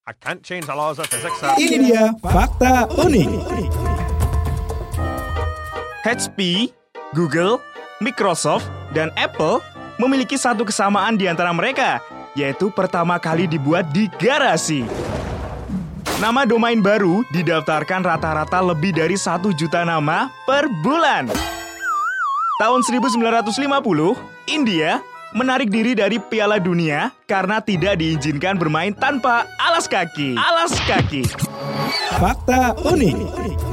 I can't change the laws of physics. Ini dia fakta unik. HP, Google, Microsoft, dan Apple memiliki satu kesamaan di antara mereka, yaitu pertama kali dibuat di garasi. Nama domain baru didaftarkan rata-rata lebih dari 1 juta nama per bulan. Tahun 1950, India menarik diri dari Piala Dunia karena tidak diizinkan bermain tanpa alas kaki. Fakta unik.